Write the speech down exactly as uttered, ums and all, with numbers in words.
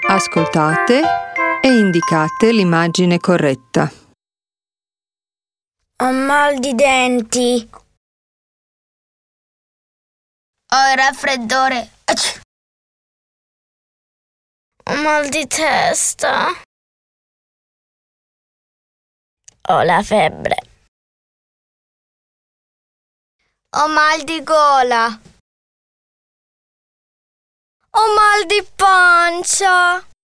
Ascoltate e indicate l'immagine corretta. Ho mal di denti. Ho il raffreddore. Ho mal di testa. Ho la febbre. Ho mal di gola. Ho mal di pancia.